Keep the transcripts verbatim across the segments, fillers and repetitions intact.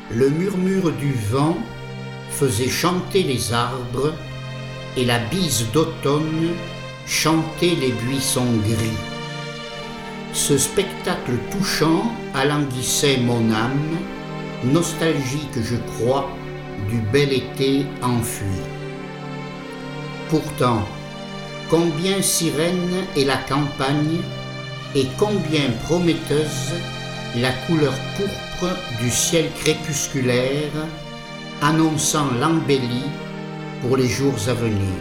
le murmure du vent faisait chanter les arbres et la bise d'automne chantait les buissons gris. Ce spectacle touchant alanguissait mon âme, nostalgique, je crois, du bel été enfui. Pourtant, combien sirène est la campagne et combien prometteuse la couleur pourpre du ciel crépusculaire annonçant l'embellie pour les jours à venir.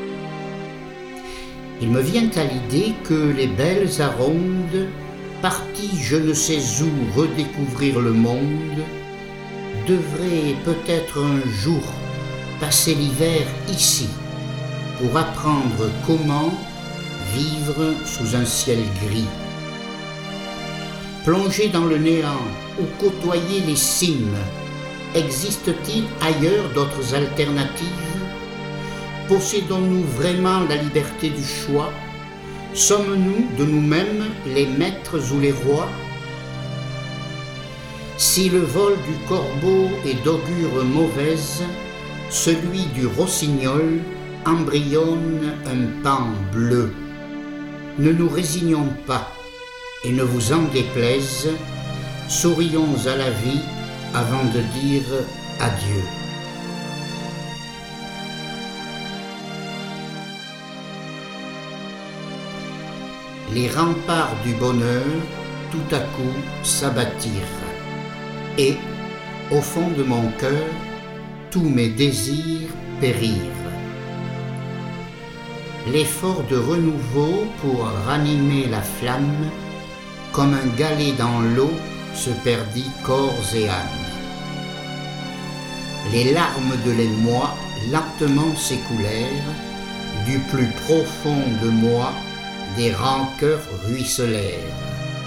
Il me vient à l'idée que les belles arondes, parties je ne sais où redécouvrir le monde, devraient peut-être un jour passer l'hiver ici, pour apprendre comment vivre sous un ciel gris. Plonger dans le néant ou côtoyer les cimes, existe-t-il ailleurs d'autres alternatives? Possédons-nous vraiment la liberté du choix? Sommes-nous de nous-mêmes les maîtres ou les rois? Si le vol du corbeau est d'augure mauvaise, celui du rossignol embryonne un pan bleu. Ne nous résignons pas, et ne vous en déplaise, sourions à la vie avant de dire adieu. Les remparts du bonheur tout à coup s'abattirent, et, au fond de mon cœur, tous mes désirs périrent. L'effort de renouveau pour ranimer la flamme, comme un galet dans l'eau, se perdit corps et âme. Les larmes de l'émoi lentement s'écoulèrent, du plus profond de moi, des rancœurs ruisselèrent.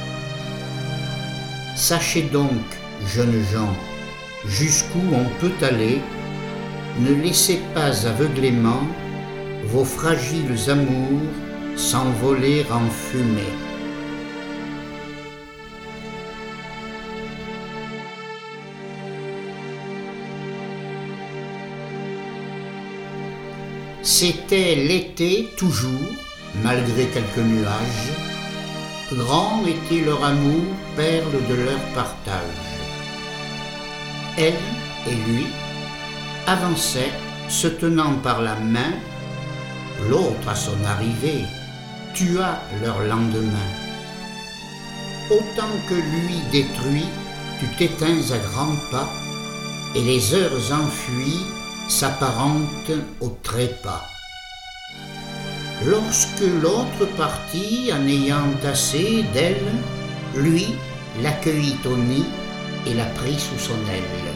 Sachez donc, jeunes gens, jusqu'où on peut aller, ne laissez pas aveuglément vos fragiles amours s'envoler en fumée. C'était l'été toujours, malgré quelques nuages. Grand était leur amour, perle de leur partage. Elle et lui avançaient, se tenant par la main. L'autre, à son arrivée, tua leur lendemain. Autant que lui détruit, tu t'éteins à grands pas, et les heures enfuies s'apparentent au trépas. Lorsque l'autre partit, en ayant assez d'elle, lui l'accueillit au nid et la prit sous son aile.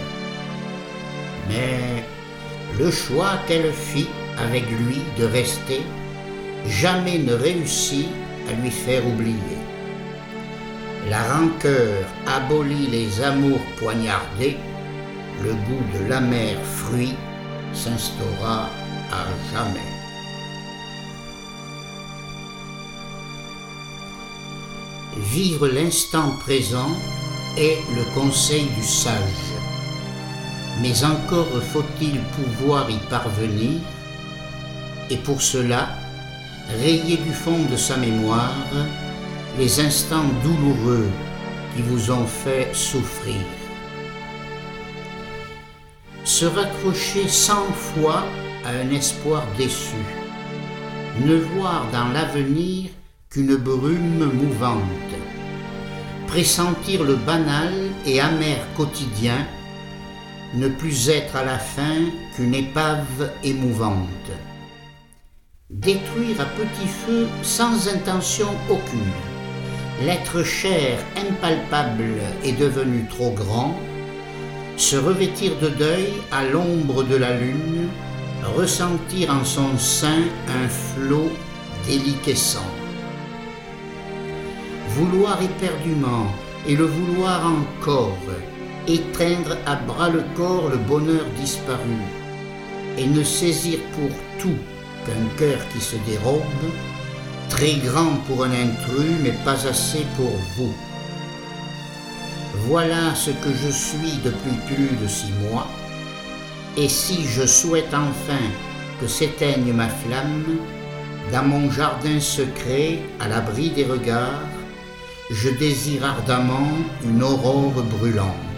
Mais le choix qu'elle fit avec lui de rester, jamais ne réussit à lui faire oublier. La rancœur abolit les amours poignardés, le goût de l'amer fruit s'instaura à jamais. Vivre l'instant présent est le conseil du sage, mais encore faut-il pouvoir y parvenir, et pour cela, rayer du fond de sa mémoire les instants douloureux qui vous ont fait souffrir. Se raccrocher cent fois à un espoir déçu, ne voir dans l'avenir qu'une brume mouvante, pressentir le banal et amer quotidien, ne plus être à la fin qu'une épave émouvante. Détruire à petit feu sans intention aucune, l'être cher, impalpable est devenu trop grand, se revêtir de deuil à l'ombre de la lune, ressentir en son sein un flot déliquescent. Vouloir éperdument et le vouloir encore, étreindre à bras le corps le bonheur disparu, et ne saisir pour tout qu'un cœur qui se dérobe, très grand pour un intrus mais pas assez pour vous. Voilà ce que je suis depuis plus de six mois, et si je souhaite enfin que s'éteigne ma flamme, dans mon jardin secret, à l'abri des regards, je désire ardemment une aurore brûlante.